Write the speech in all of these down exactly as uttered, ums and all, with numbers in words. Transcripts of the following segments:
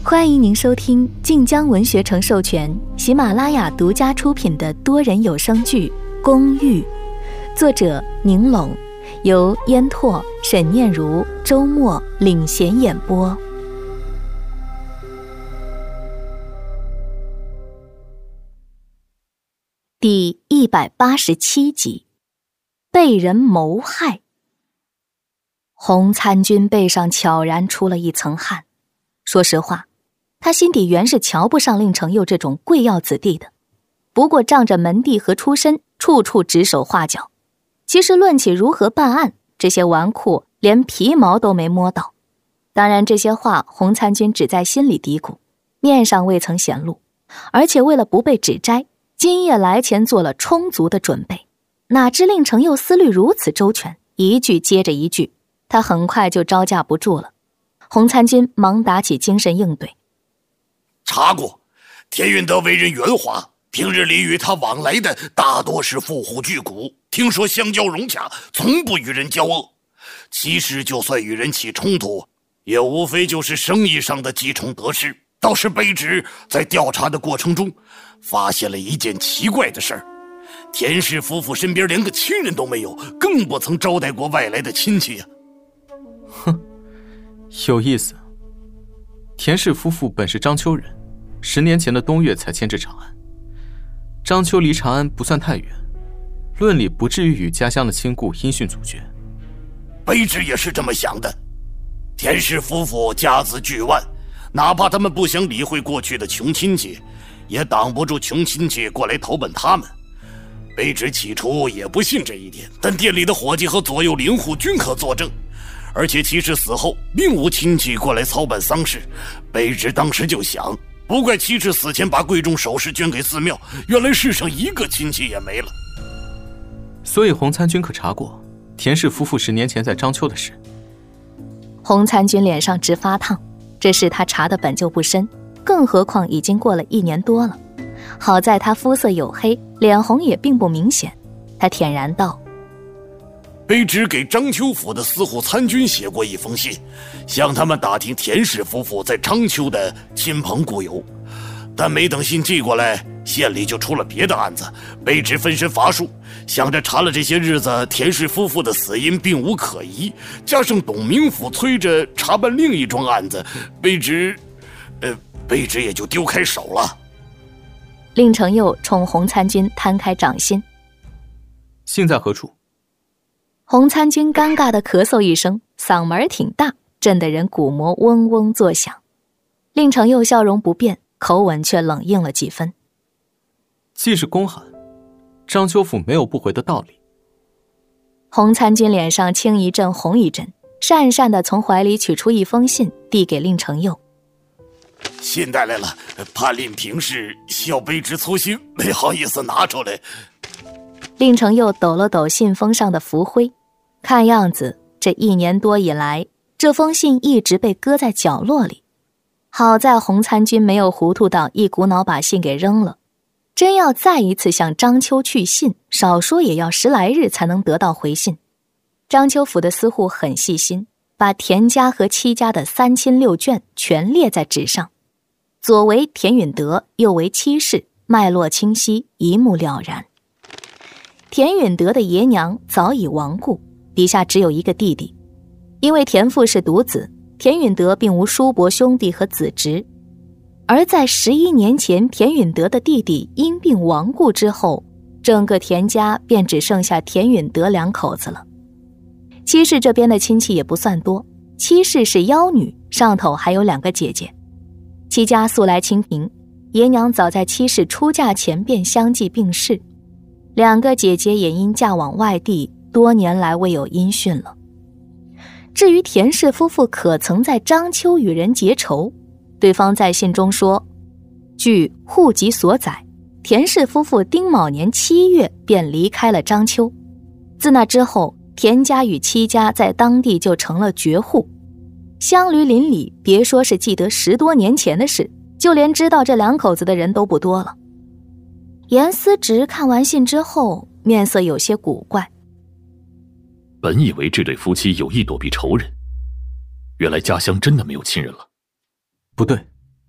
欢迎您收听晋江文学城授权、喜马拉雅独家出品的多人有声剧《公寓》，作者宁拢，由烟拓、沈念如、周末领衔演播。第一百八十七集，被人谋害。洪参军背上悄然出了一层汗。说实话，他心底原是瞧不上令程佑这种贵要子弟的，不过仗着门第和出身，处处指手画脚。其实论起如何办案，这些纨绔连皮毛都没摸到。当然这些话洪参军只在心里嘀咕，面上未曾显露，而且为了不被指摘，今夜来前做了充足的准备。哪知令程佑思虑如此周全，一句接着一句，他很快就招架不住了。洪参军忙打起精神应对。 查过，田运德为人圆滑，平日里与他往来的大多是富户巨贾，听说相交融洽，从不与人交恶。其实就算与人起冲突，也无非就是生意上的积重得失。倒是卑职在调查的过程中，发现了一件奇怪的事儿：田氏夫妇身边连个亲人都没有，更不曾招待过外来的亲戚呀、 啊。哼，有意思。田氏夫妇本是章丘人，十年前的冬月才迁至长安。章丘离长安不算太远，论理不至于与家乡的亲故音讯阻绝。 卑职也是这么想的。田氏夫妇家资巨万，哪怕他们不想理会过去的穷亲戚，也挡不住穷亲戚过来投奔他们。卑职起初也不信这一点，但店里的伙计和左右邻户均可作证。而且其实死后并无亲戚过来操办丧事，卑职当时就想，不怪妻氏死前把贵重首饰捐给寺庙，原来世上一个亲戚也没了。 所以洪参军可查过田氏夫妇十年前在章丘的事？ 洪参军脸上直发烫，这事他查的本就不深，更何况已经过了一年多了。好在他肤色黝黑，脸红也并不明显。他恬然道： 卑职给章丘府的司户参军写过一封信，向他们打听田氏夫妇在章丘的亲朋故友，但没等信寄过来，县里就出了别的案子。卑职分身乏术，想着查了这些日子田氏夫妇的死因并无可疑，加上董明府催着查办另一桩案子，卑职呃卑职也就丢开手了。 令程佑冲洪参军摊开掌心。 信在何处？ 洪参军尴尬地咳嗽一声，嗓门挺大，震得人鼓膜嗡嗡作响。令程佑笑容不变，口吻却冷硬了几分。 既是公函，章丘府没有不回的道理。 洪参军脸上青一阵红一阵，讪讪地从怀里取出一封信，递给令程佑。 信带来了，怕令平氏笑卑职粗心，没好意思拿出来。 令程佑抖了抖信封上的浮灰，看样子这一年多以来，这封信一直被搁在角落里。好在洪参军没有糊涂到一股脑把信给扔了，真要再一次向章丘去信，少说也要十来日才能得到回信。章丘府的司户很细心，把田家和戚家的三亲六眷全列在纸上，左为田允德，右为戚氏，脉络清晰，一目了然。田允德的爷娘早已亡故，底下只有一个弟弟。因为田父是独子，田允德并无叔伯兄弟和子侄。而在十一年前田允德的弟弟因病亡故之后，整个田家便只剩下田允德两口子了。戚氏这边的亲戚也不算多，戚氏是幺女，上头还有两个姐姐。戚家素来清贫，爷娘早在戚氏出嫁前便相继病逝，两个姐姐也因嫁往外地，多年来未有音讯了。至于田氏夫妇可曾在章丘与人结仇，对方在信中说，据户籍所载，田氏夫妇丁卯年七月便离开了章丘。自那之后，田家与戚家在当地就成了绝户，乡邻邻里别说是记得十多年前的事，就连知道这两口子的人都不多了。严思直看完信之后，面色有些古怪。 本以为这对夫妻有意躲避仇人，原来家乡真的没有亲人了。 不对，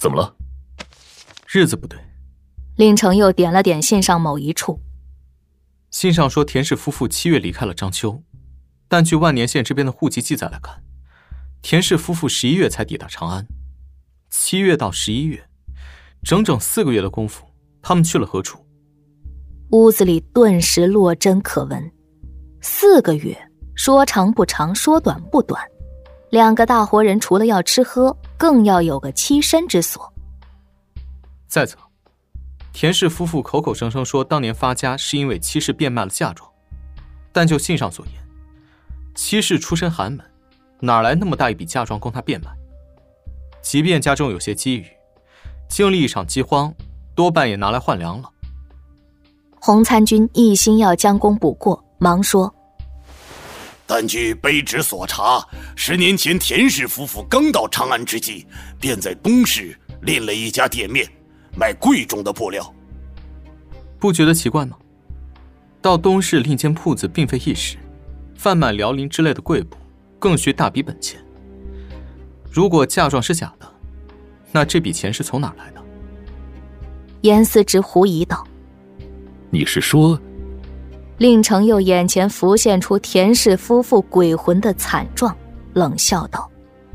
怎么了？ 日子不对。 令成又点了点信上某一处。 信上说田氏夫妇七月离开了章丘，但据万年县这边的户籍记载来看，田氏夫妇十一月才抵达长安。七月到十一月，整整四个月的功夫，他们去了何处？ 屋子里顿时落针可闻。四个月，说长不长，说短不短。两个大活人除了要吃喝，更要有个栖身之所。 再则，田氏夫妇口口声声说当年发家是因为戚氏变卖了嫁妆，但就信上所言，戚氏出身寒门，哪来那么大一笔嫁妆供他变卖？即便家中有些积余，经历一场饥荒，多半也拿来换粮了。 洪参军一心要将功补过，忙说： 但据卑职所查，十年前田氏夫妇刚到长安之际，便在东市另了一家店面，卖贵重的布料。 不觉得奇怪吗？到东市另间铺子并非易事，贩卖辽宁之类的贵布更需大笔本钱。如果嫁妆是假的，那这笔钱是从哪儿来的？ 严思直狐疑道： 你是说…… 令成又眼前浮现出田氏夫妇鬼魂的惨状，冷笑道：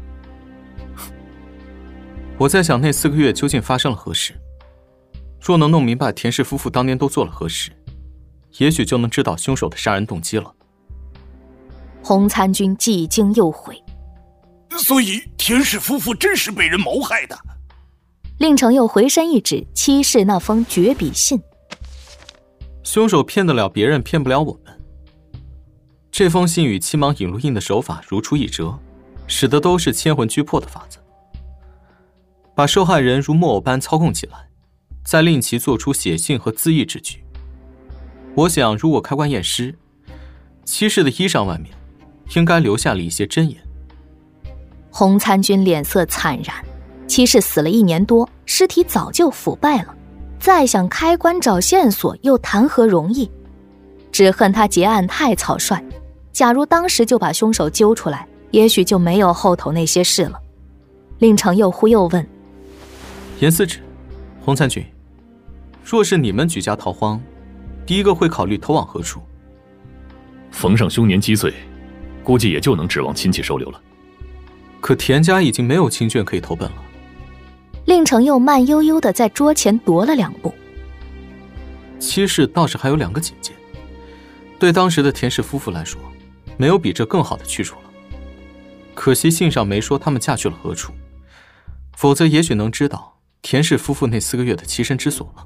我在想那四个月究竟发生了何事，若能弄明白田氏夫妇当年都做了何事，也许就能知道凶手的杀人动机了。 洪参军既惊又悔， 所以田氏夫妇真是被人谋害的。 令成又回身一指戚氏那封绝笔信： 凶手骗得了别人，骗不了我们。这封信与七芒引路印的手法如出一辙，使得都是千魂拘魄的法子，把受害人如木偶般操控起来，再令其做出写信和自缢之举。我想如果开棺验尸，戚氏的衣裳外面应该留下了一些针眼。 洪参军脸色惨然，戚氏死了一年多，尸体早就腐败了，再想开棺找线索又谈何容易？只恨他结案太草率，假如当时就把凶手揪出来，也许就没有后头那些事了。令成又忽又问： 严思直、洪参军，若是你们举家逃荒，第一个会考虑投往何处？ 逢上凶年积岁，估计也就能指望亲戚收留了。 可田家已经没有亲眷可以投奔了。 令成又慢悠悠地在桌前踱了两步。 戚氏倒是还有两个姐姐，对当时的田氏夫妇来说，没有比这更好的去处了。可惜信上没说他们嫁去了何处，否则也许能知道田氏夫妇那四个月的栖身之所了。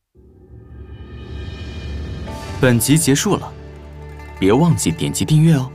本集结束了，别忘记点击订阅哦。